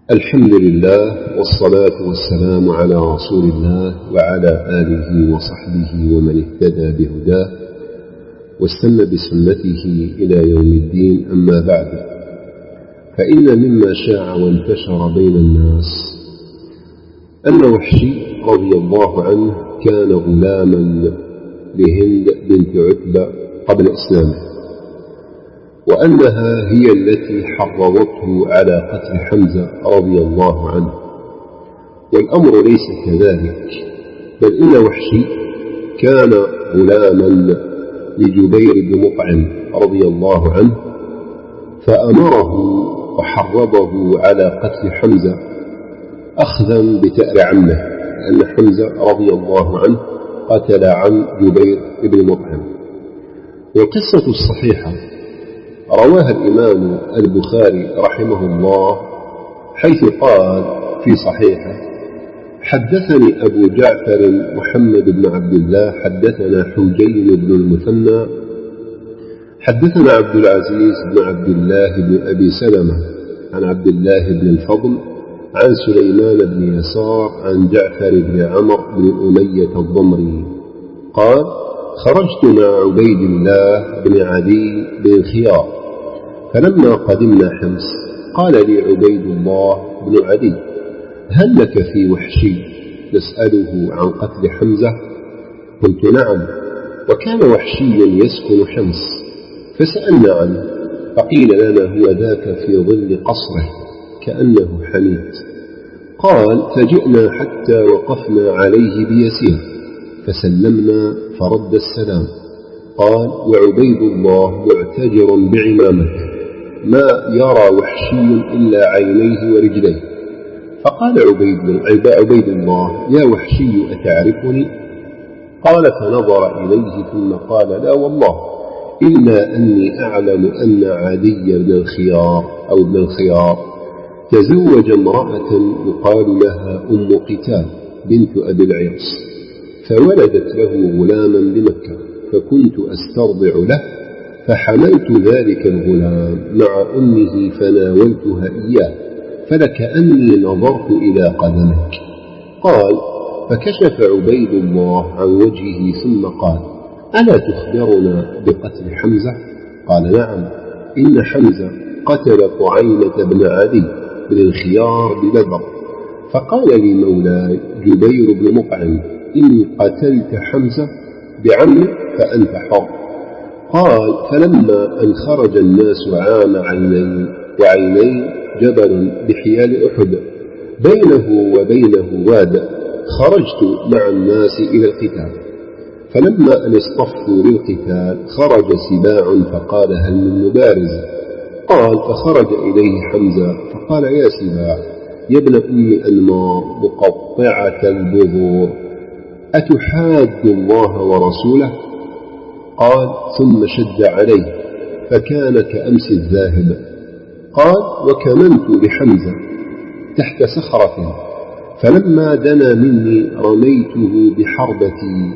الحمد لله والصلاة والسلام على رسول الله وعلى آله وصحبه ومن اهتدى بهداه واستنى بسنته إلى يوم الدين. أما بعد، فإن مما شاع وانتشر بين الناس أن وحشي رضي الله عنه كان غلاما لهند بنت عتبة قبل إسلامه، وأنها هي التي حرضته على قتل حمزة رضي الله عنه. والأمر ليس كذلك، بل إن وحشي كان غلاما لجبير بن مطعم رضي الله عنه، فأمره وحرضه على قتل حمزة أخذا بثأر عمه، لأن حمزة رضي الله عنه قتل عم جبير بن مطعم. والقصة الصحيحة رواها الإمام البخاري رحمه الله، حيث قال في صحيحه: حدثني أبو جعفر محمد بن عبد الله حدثنا حجين بن المثنى حدثنا عبد العزيز بن عبد الله بن أبي سلمة عن عبد الله بن الفضل عن سليمان بن يسار عن جعفر بن عمرو بن أمية الضمري قال: خرجت مع عبيد الله بن عدي بن خيار، فلما قدمنا حمص قال لي عبيد الله بن عدي: هل لك في وحشي نسأله عن قتل حمزة؟ قلت: نعم. وكان وحشي يسكن حمص، فسألنا عنه، فقيل لنا: هو ذاك في ظل قصره كأنه حميد. قال: فجئنا حتى وقفنا عليه بيسير، فسلمنا فرد السلام. قال: وعبيد الله معتجر بعمامته، ما يرى وحشي إلا عينيه ورجليه. فقال عبيد الله: يا وحشي أتعرفني؟ قال: فنظر إليه ثم قال: لا والله، إلا أني أعلم أن عدي بن الخيار تزوج امرأة يقال لها أم قتال بنت أبي العياص، فولدت له غلاما بمكة، فكنت أسترضع له، فحملت ذلك الغلام مع أمه فناولتها إياه، فلكأني نظرت إلى قدمك. قال: فكشف عبيد الله عن وجهه ثم قال: ألا تخبرنا بقتل حمزة؟ قال: نعم، إن حمزة قتل طعيمة بن عدي بن الخيار ببدر. فقال لي مولاي جبير بن مطعم: إن قتلت حمزة بعمه فأنت حر. قال: فلما أن خرج الناس عام وعينين جبل بحيال أحد بينه وبينه واد، خرجت مع الناس إلى القتال، فلما أن اصطفوا للقتال خرج سباع فقال: هل من مبارز؟ قال: فخرج إليه حمزة فقال: يا سباع يا ابن أم أنمار مقطعة البذور، أتحاد الله ورسوله؟ قال: ثم شد عليه فكان كأمس الذاهب. قال: وكمنت لحمزة تحت صخرة، فلما دنا مني رميته بحربتي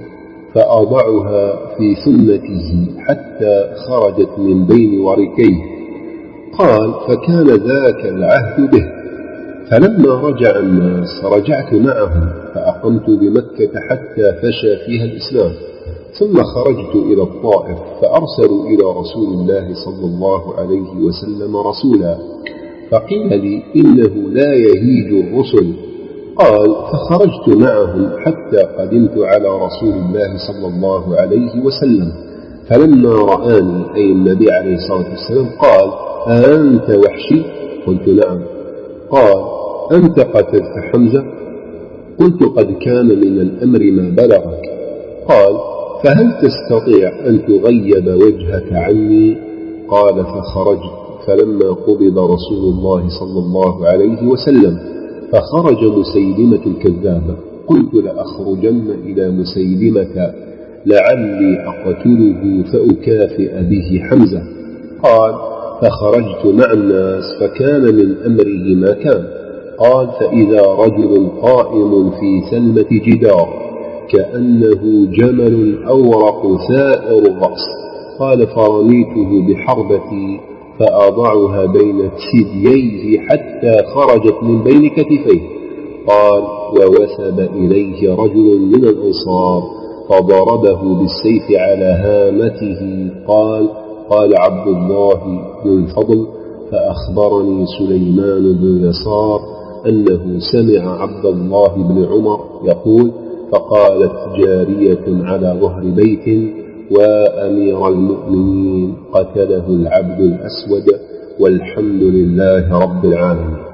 فأضعها في ثمته حتى خرجت من بين وركيه. قال: فكان ذاك العهد به، فلما رجع الناس رجعت معهم، فأقمت بمكة حتى فشى فيها الإسلام، ثم خرجت إلى الطائف، فأرسلوا إلى رسول الله صلى الله عليه وسلم رسولا، فقيل لي: إنه لا يهيج الرسل. قال: فخرجت معهم حتى قدمت على رسول الله صلى الله عليه وسلم، فلما رآني أي النبي عليه الصلاة والسلام قال: أنت وحشي؟ قلت: نعم. قال: أنت قتلت حمزة؟ قلت: قد كان من الأمر ما بلغك. قال: فهل تستطيع أن تغيب وجهك عني؟ قال: فخرجت، فلما قبض رسول الله صلى الله عليه وسلم فخرج مسيلمة الكذاب، قلت: لأخرجن إلى مسيلمة لعلي أقتله فأكافئ به حمزة. قال: فخرجت مع الناس فكان من أمره ما كان. قال: فإذا رجل قائم في سلمة جدار كأنه جمل أورق ثائر الرأس. قال: فرميته بحربتي فأضعها بين ثدييه حتى خرجت من بين كتفيه. قال: ووثب إليه رجل من الأنصار فضربه بالسيف على هامته. قال عبد الله بن الفضل: فأخبرني سليمان بن يسار أنه سمع عبد الله بن عمر يقول: فقالت جارية على ظهر بيت: وأمير المؤمنين قتله العبد الأسود والحمد لله رب العالمين.